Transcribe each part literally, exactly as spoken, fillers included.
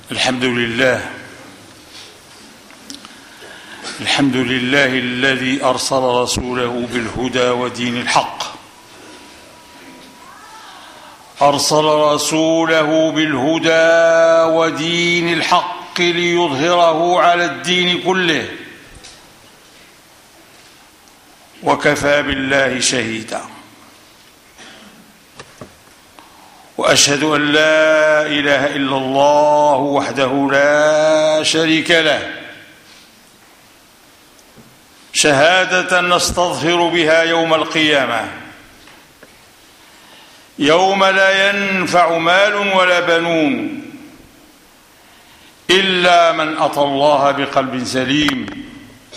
الحمد لله الحمد لله الذي أرسل رسوله بالهدى ودين الحق أرسل رسوله بالهدى ودين الحق ليظهره على الدين كله وكفى بالله شهيدا وأشهد أن لا إله إلا الله وحده لا شريك له شهادة نستظهر بها يوم القيامة يوم لا ينفع مال ولا بنون إلا من أتى الله بقلب سليم.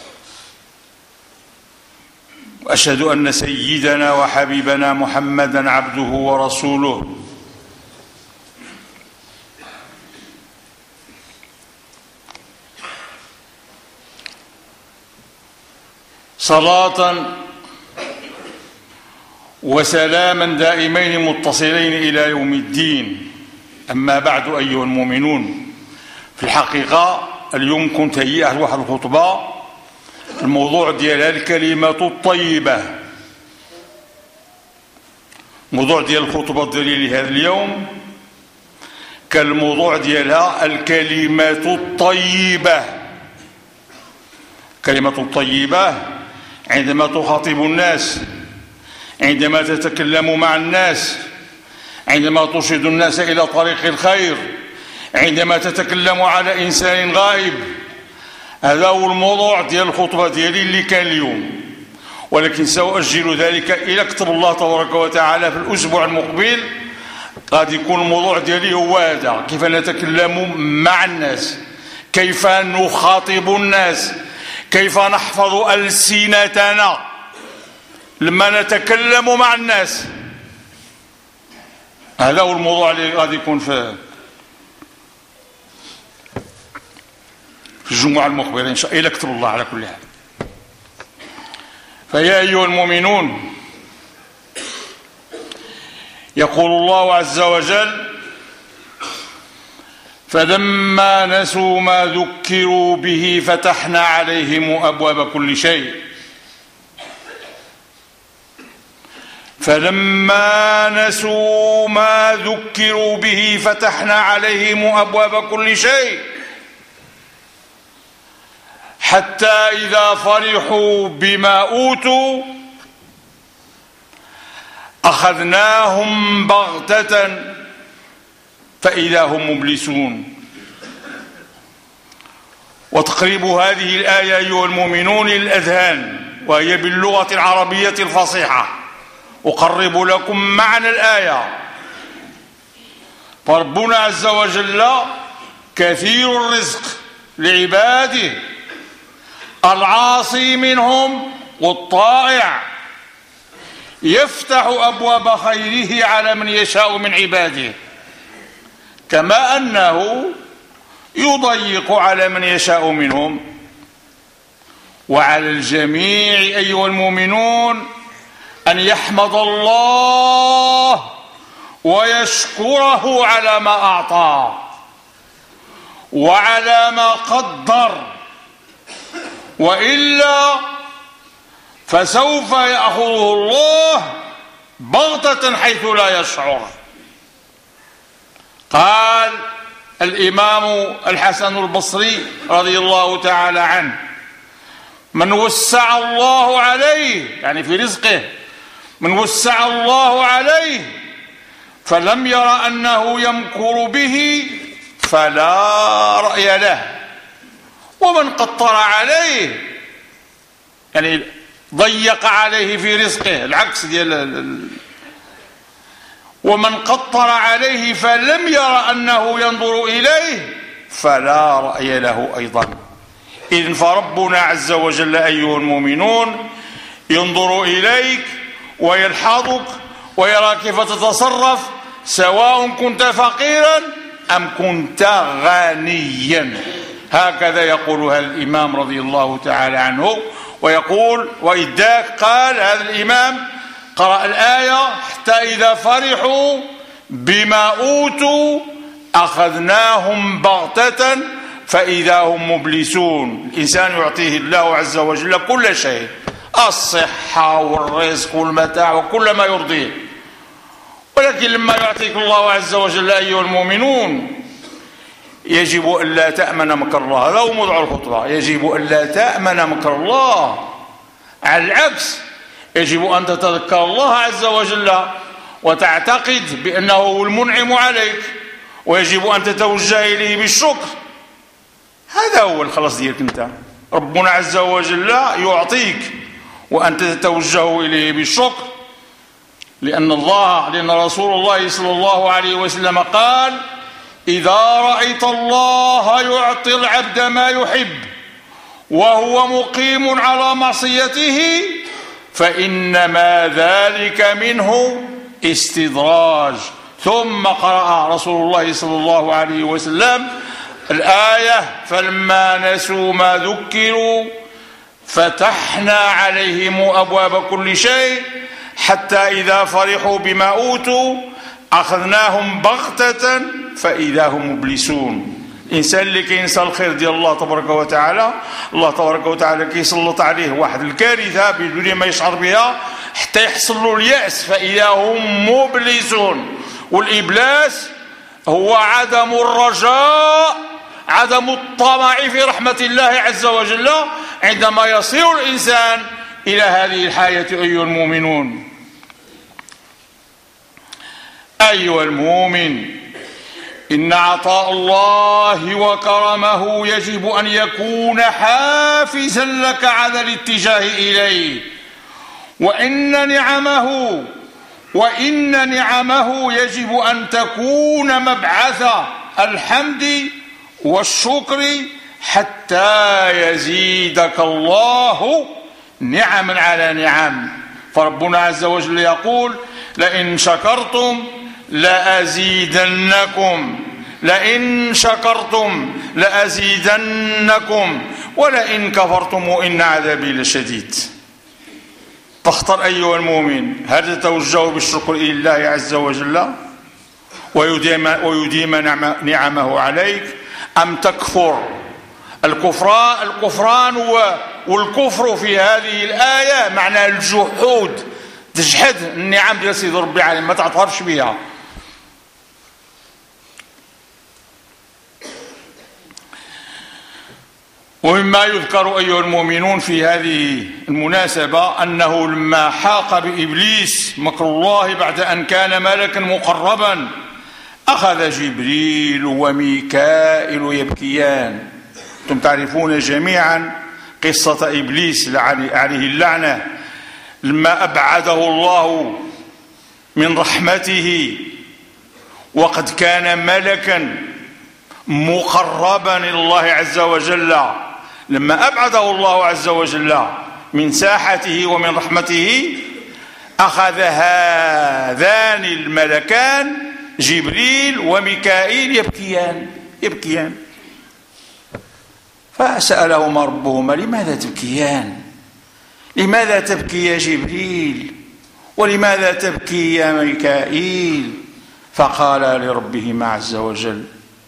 وأشهد أن سيدنا وحبيبنا محمدا عبده ورسوله صلاة وسلاما دائمين متصلين إلى يوم الدين. أما بعد أيها المؤمنون، في الحقيقة اليوم كنت هيئت واحد الخطبة الموضوع ديالها الكلمات الطيبة. موضوع ديال الخطبة ديالي لهذا اليوم كان الموضوع ديالها الكلمات الطيبة. كلمة الطيبة عندما تخاطب الناس، عندما تتكلم مع الناس، عندما ترشد الناس إلى طريق الخير، عندما تتكلم على إنسان غائب. هذا هو الموضوع ديال الخطبة ديالي اللي كان اليوم، ولكن سأؤجل ذلك إلى كتب الله تبارك وتعالى في الأسبوع المقبل. غادي يكون الموضوع ديالي هو هذا: كيف نتكلم مع الناس، كيف نخاطب الناس، كيف نحفظ ألسنتنا لما نتكلم مع الناس. هذا هو الموضوع اللي غادي يكون في في الجمعة المقبلة إن شاء الله إلى كتب الله. على كل حال، فيا أيها المؤمنون، يقول الله عز وجل: فلما نسوا ما ذكروا به فتحنا عليهم أبواب كل شيء. فلما نسوا ما ذكروا به فتحنا عليهم أبواب كل شيء حتى إذا فرحوا بما أوتوا أخذناهم بغتة فإذا هم مبلسون. وتقريب هذه الآية أيها المؤمنون للأذهان، وهي باللغة العربية الفصيحة. أقرب لكم معنى الآية. فربنا عز وجل كثير الرزق لعباده، العاصي منهم والطائع، يفتح أبواب خيره على من يشاء من عباده، كما أنه يضيق على من يشاء منهم. وعلى الجميع أيها المؤمنون أن يحمد الله ويشكره على ما أعطى وعلى ما قدر، وإلا فسوف يأخذه الله بغتة حيث لا يشعر. قال الإمام الحسن البصري رضي الله تعالى عنه: من وسع الله عليه، يعني في رزقه، من وسع الله عليه فلم ير أنه يمكر به فلا رأي له، ومن قطر عليه، يعني ضيق عليه في رزقه، العكس ديال، ومن قطر عليه فلم ير أنه ينظر إليه فلا رأي له أيضا. إذن فربنا عز وجل أيها المؤمنون ينظر إليك ويلحظك ويرى كيف تتصرف، سواء كنت فقيرا أم كنت غنيا. هكذا يقولها الإمام رضي الله تعالى عنه. ويقول: وإذ ذاك قال هذا الإمام، قرأ الآية: حتى إذا فرحوا بما أوتوا أخذناهم بغتة فإذا هم مبلسون. الإنسان يعطيه الله عز وجل كل شيء، الصحة والرزق والمتاع وكل ما يرضيه، ولكن لما يعطيك الله عز وجل أيها المؤمنون يجب أن لا تأمن مكر الله. هذا هو موضوع الخطبة، يجب أن لا تأمن مكر الله، على العكس يجب أن تتذكر الله عز وجل وتعتقد بأنه هو المنعم عليك، ويجب أن تتوجه إليه بالشكر. هذا هو الخلاص ديالك انت، ربنا عز وجل يعطيك وأنت تتوجه إليه بالشكر، لأن الله لأن رسول الله صلى الله عليه وسلم قال: إذا رأيت الله يعطي العبد ما يحب وهو مقيم على معصيته فإنما ذلك منه استدراج. ثم قرأ رسول الله صلى الله عليه وسلم الآية: فلما نسوا ما ذكروا فتحنا عليهم أبواب كل شيء حتى إذا فرحوا بما أوتوا أخذناهم بغتة فإذا هم مبلسون. الإنسان اللي كينسى الخير ديال الله تبارك وتعالى، الله تبارك وتعالى كيسلط عليه واحد الكارثة بدون ما يشعر بها حتى يحصل له اليأس فإذا هم مبلسون. والإبلاس هو عدم الرجاء، عدم الطمع في رحمة الله عز وجل عندما يصير الإنسان إلى هذه الحياة. أيها المؤمنون، أيها المؤمن، إن عطاء الله وكرمه يجب أن يكون حافزا لك على الاتجاه إليه، وإن نعمه وإن نعمه يجب أن تكون مبعث الحمد والشكر حتى يزيدك الله نعما على نعم. فربنا عز وجل يقول: لئن شكرتم لأزيدنكم لئن شكرتم لأزيدنكم ولئن كفرتم إن عذابي لشديد. فاختر أيها المؤمن، هل تتوجه بالشكر إلى الله عز وجل ويديم, ويديم نعمه عليك، أم تكفر؟ الكفران, الكفران والكفر في هذه الآية معنى الجحود، تجحد النعم ديال سيدي ربي عليه، ما تعترفش بها. ومما يذكر أيها المؤمنون في هذه المناسبة أنه لما حاق بإبليس مكر الله بعد أن كان ملكا مقربا أخذ جبريل وميكائيل يبكيان. أنتم تعرفون جميعا قصة إبليس عليه اللعنة، لما أبعده الله من رحمته وقد كان ملكا مقربا إلى الله عز وجل، لما أبعده الله عز وجل من ساحته ومن رحمته أخذ هذان الملكان جبريل وميكائيل يبكيان يبكيان فسألهما ربهما: لماذا تبكيان؟ لماذا تبكي يا جبريل؟ ولماذا تبكي يا ميكائيل؟ فقال لربهما عز وجل: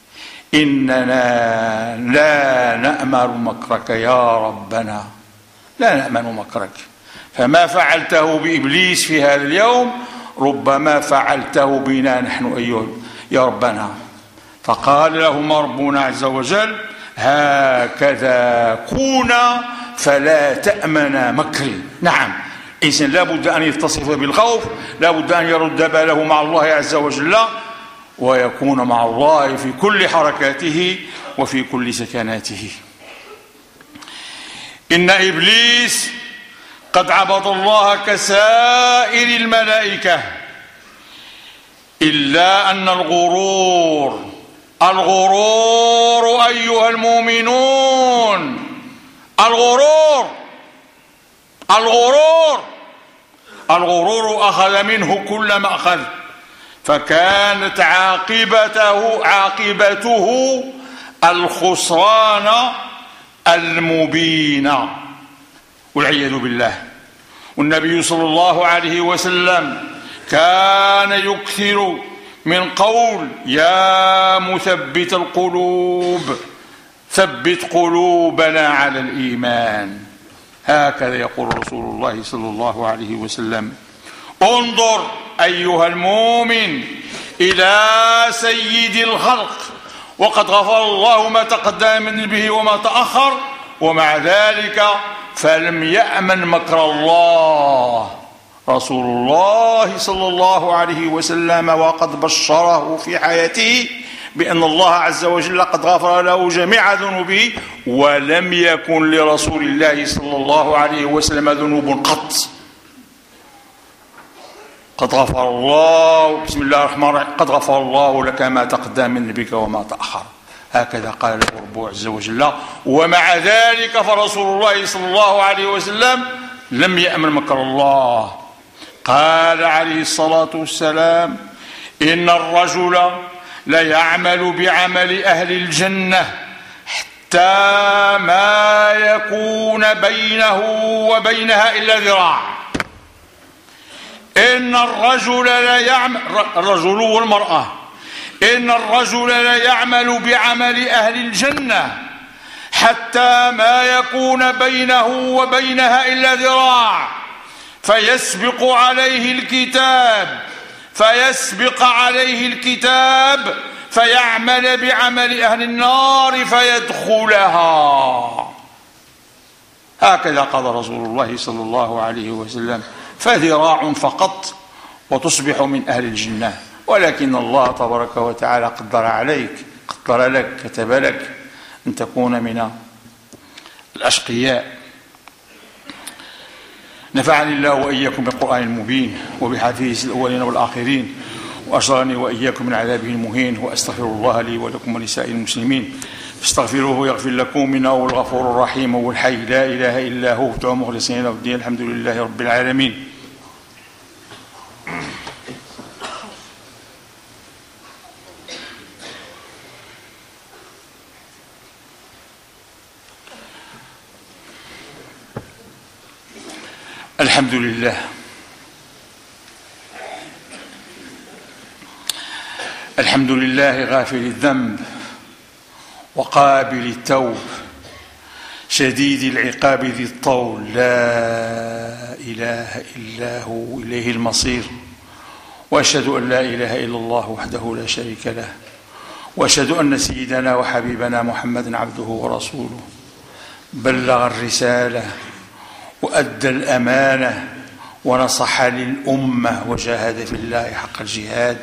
إننا لا نأمن مكرك يا ربنا، لا نأمن مكرك، فما فعلته بإبليس في هذا اليوم ربما فعلته بنا نحن أيها يا ربنا. فقال لهما ربنا عز وجل: هكذا كونا فلا تأمن مكري. نعم، إنسان لا بد أن يتصف بالخوف، لا بد أن يرد باله مع الله عز وجل ويكون مع الله في كل حركاته وفي كل سكناته. إن إبليس قد عبد الله كسائر الملائكة، إلا أن الغرور الغرور أيها المؤمنون، الغرور الغرور الغرور أخذ منه كل ما أخذ، فكانت عاقبته عاقبته الخسران المبين والعياذ بالله. والنبي صلى الله عليه وسلم كان يكثر من قول يا مثبت القلوب ثبت قلوبنا على الإيمان. هكذا يقول رسول الله صلى الله عليه وسلم. انظر أيها المؤمن إلى سيد الخلق وقد غفر الله ما تقدم من ذنبه وما تأخر، ومع ذلك فلم يأمن مكر الله. رسول الله صلى الله عليه وسلم وقد بشره في حياته بأن الله عز وجل قد غفر له جميع ذنوبه، ولم يكن لرسول الله صلى الله عليه وسلم ذنوب قط. قد غفر الله، بسم الله الرحمن الرحيم، قد غفر الله لك ما تقدم من ذنبك وما تأخر. هكذا قال له ربه عز وجل، ومع ذلك فرسول الله صلى الله عليه وسلم لم يأمن مكر الله. قال عليه الصلاة والسلام: إن الرجل ليعمل بعمل أهل الجنة حتى ما يكون بينه وبينها إلا ذراع. إن الرجل ليعمل، الرجل والمرأة، إن الرجل ليعمل بعمل أهل الجنة حتى ما يكون بينه وبينها إلا ذراع، فيسبق عليه الكتاب فيسبق عليه الكتاب فيعمل بعمل أهل النار فيدخلها. هكذا قال رسول الله صلى الله عليه وسلم: فذراع فقط وتصبح من أهل الجنة. ولكن الله تبارك وتعالى قدر عليك، قدر لك، كتب لك أن تكون من الأشقياء. نفعني الله وإياكم بالقرآن المبين وبحديث الأولين والآخرين، وأجرني وإياكم من عذابه المهين، وأستغفر الله لي ولكم ولسائر المسلمين فاستغفروه يغفر لكم، إنه هو الغفور الرحيم، هو الحي لا إله إلا هو، ادعوا مخلصين له الدين، الحمد لله رب العالمين. الحمد لله الحمد لله غافل الذنب وقابل التوب شديد العقاب ذي الطول، لا إله إلا هو، إليه المصير. وأشهد أن لا إله إلا الله وحده لا شريك له، وأشهد أن سيدنا وحبيبنا محمدا عبده ورسوله، بلغ الرسالة وأدى الأمانة ونصح للأمة وجاهد في الله حق الجهاد.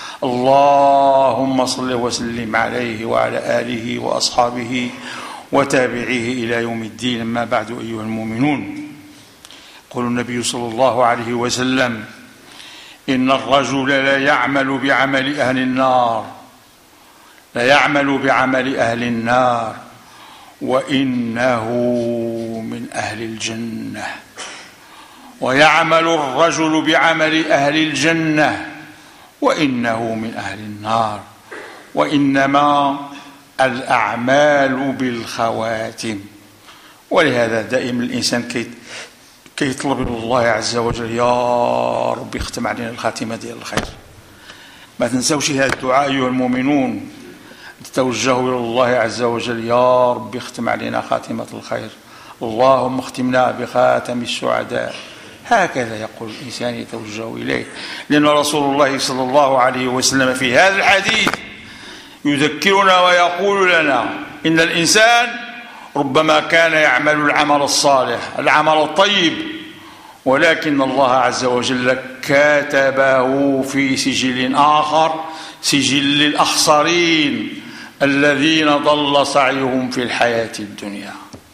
اللهم صل وسلم عليه وعلى آله وأصحابه وتابعيه إلى يوم الدين. أما بعد، أيها المؤمنون، يقول النبي صلى الله عليه وسلم: إن الرجل لا يعمل بعمل أهل النار لا يعمل بعمل أهل النار وإنه من أهل الجنة، ويعمل الرجل بعمل أهل الجنة وإنه من أهل النار، وإنما الأعمال بالخواتم. ولهذا دائما الإنسان كي كيطلب من الله عز وجل: يا رب اختم علينا الخاتمة ديال الخير. ما تنسوش هذا الدعاء أيها المؤمنون، تتوجهوا إلى الله عز وجل: يا رب اختم علينا خاتمة الخير، اللهم اختمنا بخاتم السعداء. هكذا يقول الإنسان، يتوجه إليه، لأن رسول الله صلى الله عليه وسلم في هذا الحديث يذكرنا ويقول لنا إن الإنسان ربما كان يعمل العمل الصالح، العمل الطيب، ولكن الله عز وجل كتبه في سجل آخر، سجل الأخسرين الذين ضل سعيهم في الحياة الدنيا.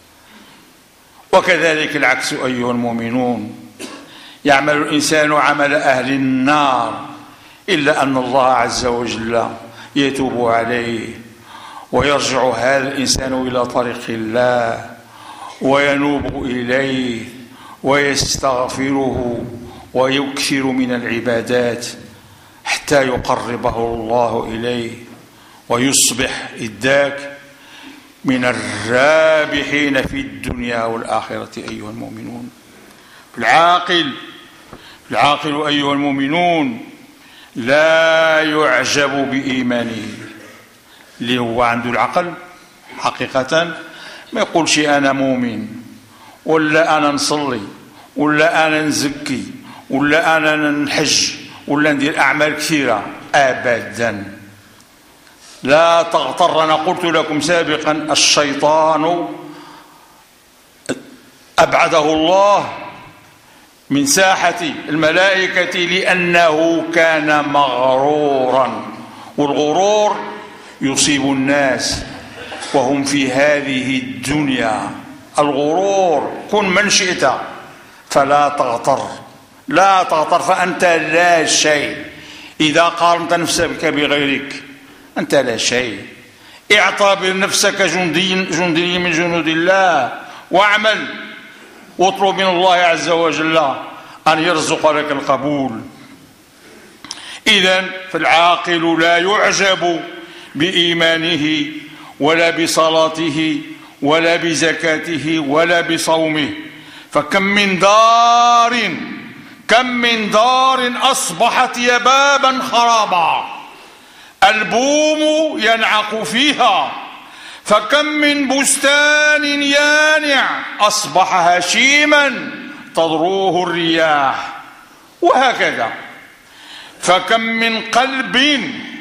وكذلك العكس أيها المؤمنون، يعمل الإنسان عمل أهل النار، إلا أن الله عز وجل يتوب عليه ويرجع هذا الإنسان إلى طريق الله وينوب إليه ويستغفره ويكثر من العبادات حتى يقربه الله إليه ويصبح إذاك من الرابحين في الدنيا والآخرة أيها المؤمنون. العاقل العاقل أيها المؤمنون لا يعجب بإيمانه. اللي هو عنده العقل حقيقة ما يقولش أنا مؤمن ولا أنا نصلي ولا أنا نزكي ولا أنا نحج ولا ندير أعمال كثيرة، أبدا. لا تغتر. أنا قلت لكم سابقا الشيطان أبعده الله من ساحة الملائكة لأنه كان مغرورا، والغرور يصيب الناس وهم في هذه الدنيا. الغرور كن من شئت فلا تغتر، لا تغتر، فأنت لا شيء إذا قارنت نفسك بغيرك. أنت لا شيء. اعتبر نفسك جندي, جندي من جنود الله، واعمل واطلب من الله عز وجل أن يرزق لك القبول. إذن فالعاقل لا يعجب بإيمانه ولا بصلاته ولا بزكاته ولا بصومه. فكم من دار كم من دار أصبحت يبابا خرابا البوم ينعق فيها، فكم من بستان يانع أصبح هشيما تضروه الرياح، وهكذا. فكم من قلب،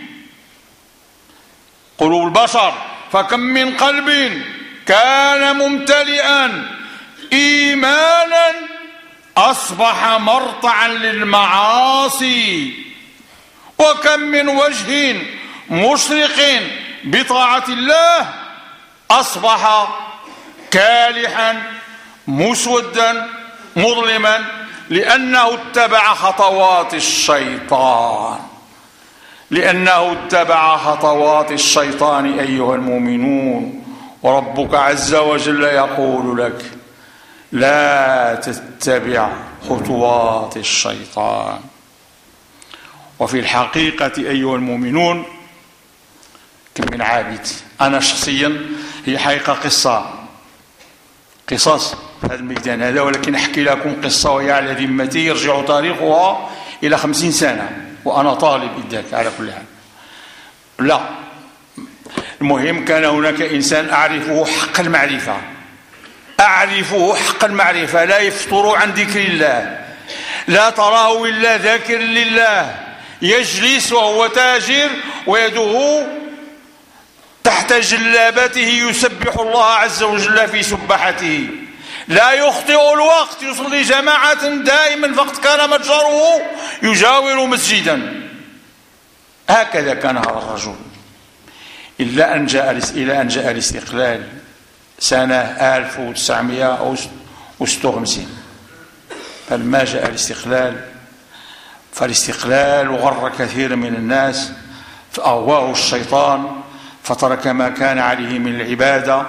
قلوب البشر، فكم من قلب كان ممتلئا إيمانا أصبح مرتعا للمعاصي، وكم من وجه مشرق بطاعة الله أصبح كالحا مسودا مظلما لأنه اتبع خطوات الشيطان، لأنه اتبع خطوات الشيطان أيها المؤمنون. وربك عز وجل يقول لك لا تتبع خطوات الشيطان. وفي الحقيقة أيها المؤمنون كم من عابد. أنا شخصيا هي حقيقة قصة قصص في هذا الميدان هذا، ولكن أحكي لكم قصة وهي على ذمتي يرجع تاريخها إلى خمسين سنة وأنا طالب إذاك. على كل حال لا، المهم كان هناك إنسان أعرفه حق المعرفة، أعرفه حق المعرفة، لا يفتر عن ذكر الله، لا تراه إلا ذاكر لله، يجلس وهو تاجر ويده تحت جلابته يسبح الله عز وجل في سبحته، لا يخطئ الوقت، يصلي جماعة دائما، فقد كان متجره يجاور مسجدا. هكذا كان هذا الرجل إلا أن جاء إلى أن جاء الاستقلال سنة ألف وتسعمائة وستة وخمسين. فلما جاء الاستقلال فالاستقلال غر كثير من الناس، فأغواه الشيطان فترك ما كان عليه من العبادة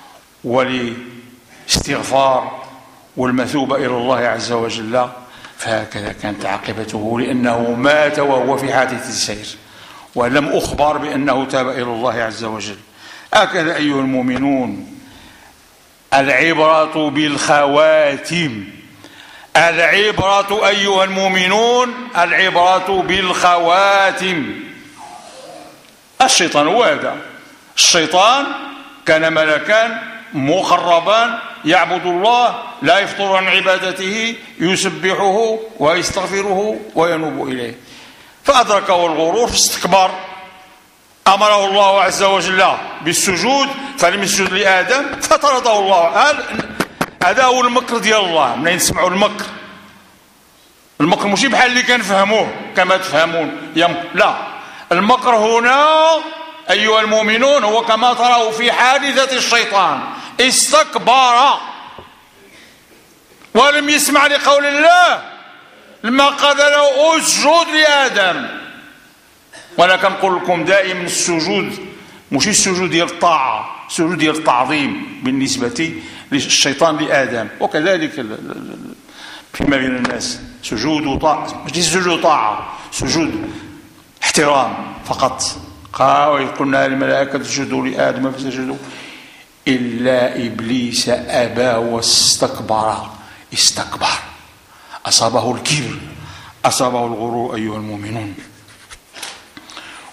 والاستغفار والمثوبة إلى الله عز وجل. فهكذا كانت عاقبته، لأنه مات وهو في حادثة السير ولم أخبر بأنه تاب إلى الله عز وجل. هكذا أيها المؤمنون العبرة بالخواتم، العبرة أيها المؤمنون العبرة بالخواتم. الشيطان هو هذا، الشيطان كان ملكان مخربان يعبد الله، لا يفطر عن عبادته، يسبحه ويستغفره وينوب إليه، فأدركه الغرور فاستكبر. أمره الله عز وجل بالسجود فلم يسجد لآدم فطرده الله. هذا هو المكر ديال الله. منين نسمعوا المكر؟ المكر ماشي بحال اللي كنفهموه كما تفهمون، لا، المكر هنا أيها المؤمنون هو كما تراه في حادثة الشيطان، استكبر ولم يسمع لقول الله لما قال له اسجد لآدم. وانا كنقول لكم دائما السجود ماشي السجود ديال الطاعة، السجود ديال التعظيم بالنسبة للشيطان لآدم، وكذلك فيما بين الناس سجود طاعة، ماشي سجود طاعة، سجود احترام فقط. قال قلنا للملائكة اسجدوا لآدم فسجدوا إلا إبليس أبى واستكبر. استكبر، أصابه الكبر، أصابه الغرور أيها المؤمنون.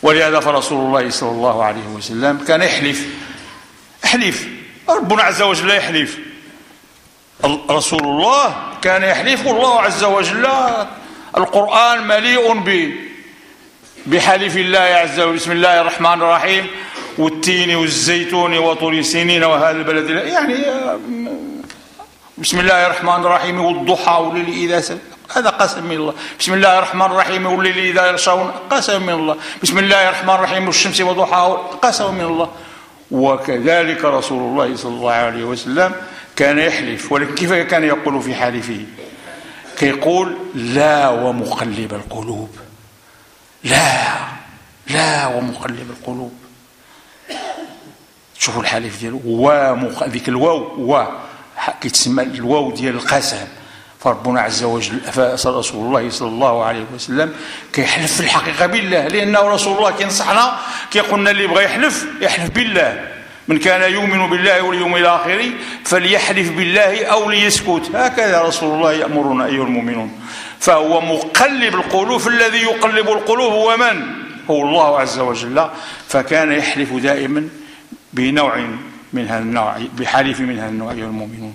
ولهذا فرسول الله صلى الله عليه وسلم كان يحلف احلف، ربنا عز وجل يحلف، رسول الله كان يحلف، والله عز وجل القرآن مليء ب بحلف الله عز وجل. بسم الله الرحمن الرحيم، والتين والزيتون وطور سنين وهذا البلد، يعني بسم الله الرحمن الرحيم والضحى والليل إذا سجى، هذا قسم من الله. بسم الله الرحمن الرحيم والليل إذا يغشون، قسم من الله. بسم الله الرحمن الرحيم والشمس وضحاها، قسم من الله. وكذلك رسول الله صلى الله عليه وسلم كان يحلف، ولكن كيف كان يقول في حلفه؟ كيقول لا ومقلب القلوب، لا لا ومقلب القلوب. شوفوا الحلف ديالو، ومق... ذيك الواو و كيتسمى الواو ديال القسم. فربنا عز وجل رسول الله صلى الله عليه وسلم كيحلف في الحقيقه بالله، لانه رسول الله كينصحنا، كيقول لنا اللي بغى يحلف يحلف بالله، من كان يؤمن بالله واليوم الاخر فليحلف بالله او ليسكت، هكذا رسول الله يامرنا ايها المؤمنون. فهو مقلب القلوب، الذي يقلب القلوب هو من؟ هو الله عز وجل. فكان يحلف دائما بنوع من هذا النوع، بحلف من هذا النوع ايها المؤمنون.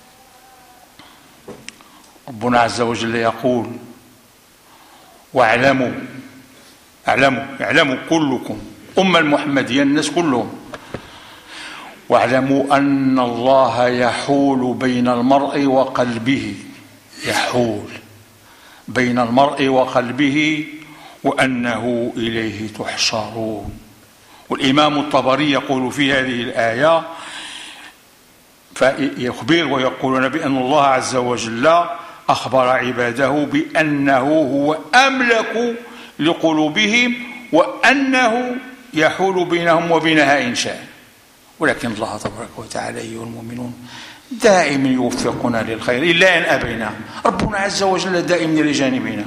ربنا عز وجل يقول واعلموا، اعلموا اعلموا كلكم، أمة المحمدية الناس كلهم، واعلموا أن الله يحول بين المرء وقلبه، يحول بين المرء وقلبه وأنه إليه تحشرون. والإمام الطبري يقول في هذه الآية، فيخبر ويقولون بأن الله عز وجل أخبر عباده بأنه هو أملك لقلوبهم، وأنه يحول بينهم وبينها إن شاء. ولكن الله تبارك وتعالى أيها المؤمنون دائما يوفقنا للخير إلا أن أبينا. ربنا عز وجل دائما لجانبنا.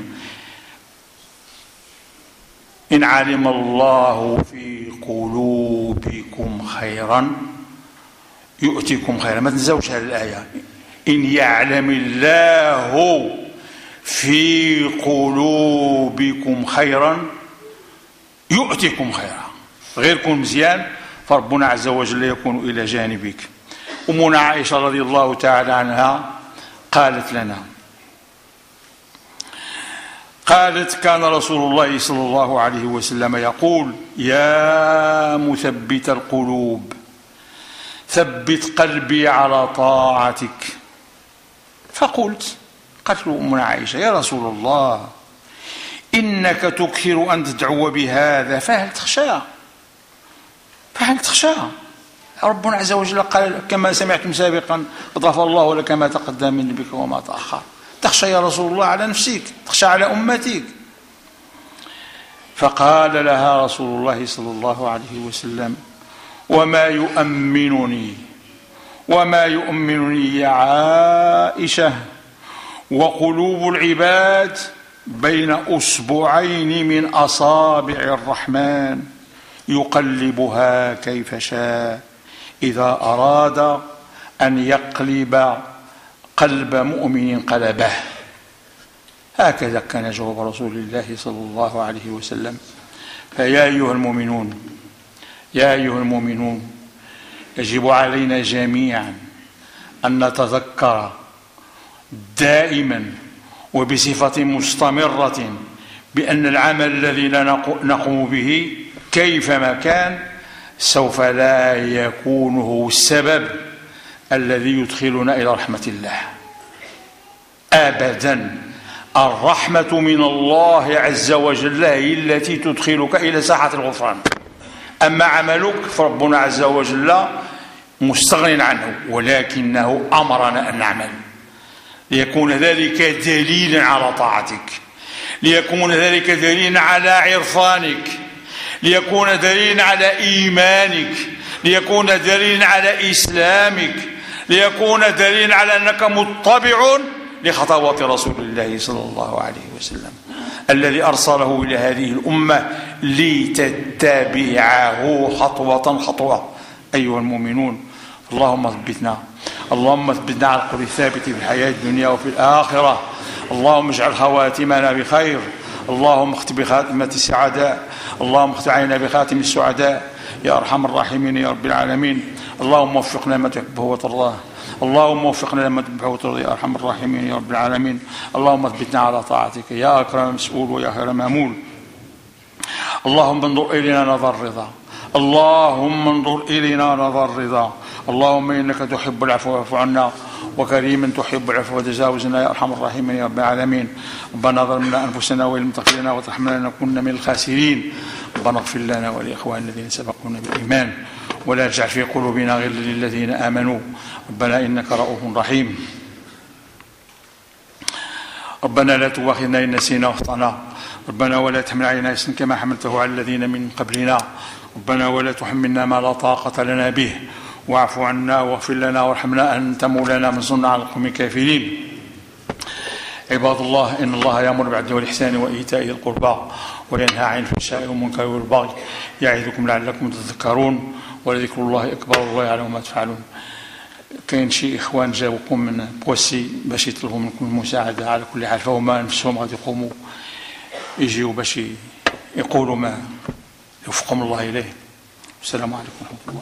إن علم الله في قلوبكم خيرا يؤتكم خيرا. ما تنسوش هذه الآية، إن يعلم الله في قلوبكم خيرا يؤتكم خيرا. غير كون مزيان فربنا عز وجل يكون إلى جانبك. أمنا عائشة رضي الله تعالى عنها قالت لنا، قالت كان رسول الله صلى الله عليه وسلم يقول يا مثبت القلوب ثبت قلبي على طاعتك. فقلت، قالت له أمنا عائشة يا رسول الله إنك تكثر أن تدعو بهذا فهل تخشى؟ فهل تخشى؟ ربنا عز وجل قال كما سمعتم سابقا غفر الله لك ما تقدم من ذنبك وما تأخر. تخشى يا رسول الله على نفسك، تخشى على أمتك. فقال لها رسول الله صلى الله عليه وسلم وما يؤمنني وما يؤمنني يا عائشة وقلوب العباد بين أصبعين من أصابع الرحمن يقلبها كيف شاء إذا أراد أن يقلب قلب مؤمن قلبه. هكذا كان جواب رسول الله صلى الله عليه وسلم. فيا أيها المؤمنون يا أيها المؤمنون يجب علينا جميعا أن نتذكر دائما وبصفة مستمرة بأن العمل الذي نقوم به كيفما كان سوف لا يكون هو السبب الذي يدخلنا إلى رحمة الله أبدا. الرحمة من الله عز وجل هي التي تدخلك إلى ساحة الغفران. أما عملك فربنا عز وجل مستغن عنه، ولكنه أمرنا أن نعمل ليكون ذلك دليلا على طاعتك، ليكون ذلك دليلا على عرفانك، ليكون دليلا على إيمانك، ليكون دليلا على إسلامك، ليكون دليلا على أنك متبع لخطوات رسول الله صلى الله عليه وسلم الذي أرسله إلى هذه الأمة لتتبعه خطوة خطوة. أيها المؤمنون اللهم ثبتنا اللهم ثبتنا على القول الثابت في الحياة الدنيا وفي الآخرة. اللهم اجعل خواتمنا بخير. اللهم اختم بخاتمة السعداء، اللهم اختم علينا بخاتم السعداء يا أرحم الراحمين يا رب العالمين. اللهم وفقنا ما تحبه وترضاه، اللهم وفقنا لما تحبه وترضاه يا أرحم الراحمين يا رب العالمين. اللهم اثبتنا على طاعتك يا أكرم مسؤول ويا خير مامول. اللهم انظر إلينا نظر رضا، اللهم انظر إلينا نظر رضا. اللهم إنك تحب العفو فاعف عنا، وكريما تحب العفو وتجاوزنا يا أرحم الراحمين يا رب العالمين. ربنا ظلمنا أنفسنا وإن لم تغفر لنا وترحمنا لنكن من الخاسرين. ربنا اغفر لنا ولإخواننا الذين سبقونا بالإيمان ولا تجعل في قلوبنا غلا للذين آمنوا ربنا إنك رؤوف رحيم. ربنا لا تؤاخذنا إن نسينا واخطأنا، ربنا ولا تحمل علينا إصرا كما حملته على الذين من قبلنا، ربنا ولا تحملنا ما لا طاقة لنا به، واعف عنا واغفر لنا وارحمنا أنت مولانا منصرنا على القوم الكافرين. عباد الله، إن الله يأمر بالعدل والإحسان وإيتاء ذي القربى وينهى عن الفحشاء والمنكر والبغي يعظكم لعلكم تذكرون ولذكر الله أكبر والله يعلم ما تفعلون. كاين شي إخوان جاوكم من بوسي باش يطلبوا منكم المساعدة، على كل حال فهما نفسهم غادي يقوموا يجيوا باش يقولوا ما يوفقهم الله إليه. السلام عليكم ورحمة الله.